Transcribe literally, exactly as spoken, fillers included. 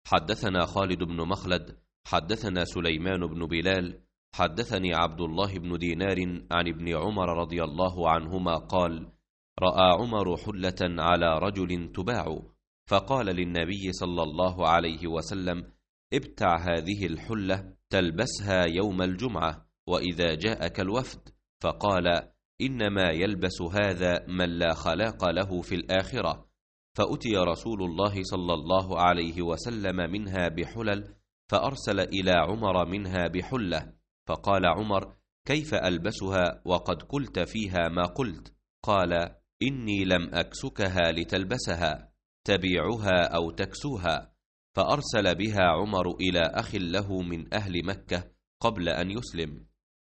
حدثنا خالد بن مخلد حدثنا سليمان بن بلال حدثني عبد الله بن دينار عن ابن عمر رضي الله عنهما قال: رأى عمر حلة على رجل تباع، فقال للنبي صلى الله عليه وسلم: ابتع هذه الحلة تلبسها يوم الجمعة وإذا جاءك الوفد. فقال: إنما يلبس هذا من لا خلاق له في الآخرة. فأتي رسول الله صلى الله عليه وسلم منها بحلل، فأرسل إلى عمر منها بحلة، فقال عمر: كيف ألبسها وقد قلت فيها ما قلت؟ قال: إني لم أكسكها لتلبسها، تبيعها أو تكسوها. فأرسل بها عمر إلى أخ له من أهل مكة قبل أن يسلم.